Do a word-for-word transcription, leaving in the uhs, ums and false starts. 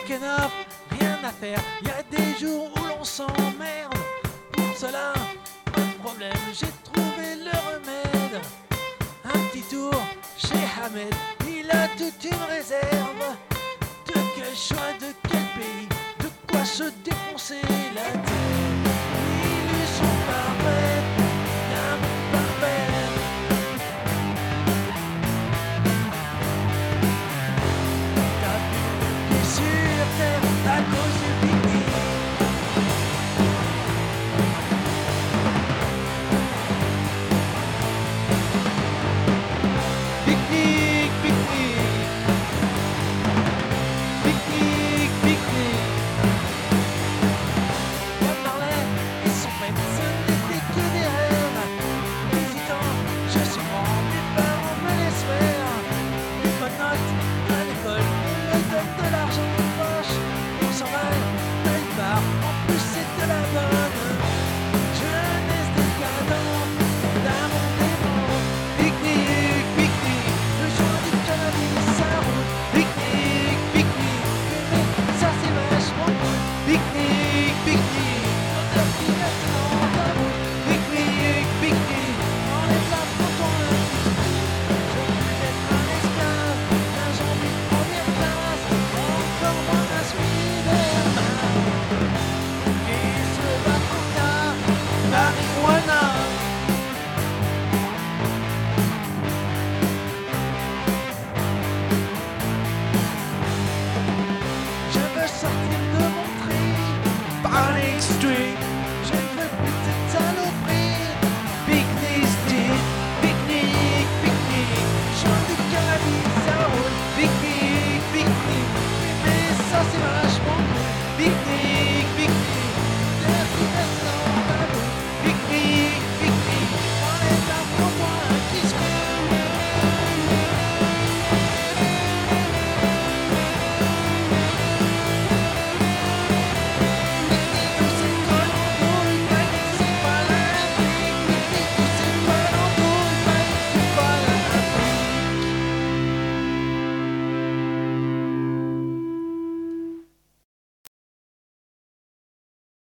enough, rien à faire. Y a des jours où l'on s'emmerde. Pour cela, pas de problème, j'ai trouvé le remède. Un petit tour chez Hamed, il a toute une réserve. De quel choix, de quel pays, de quoi se défoncer la tête. Ils lui sont pas prêts.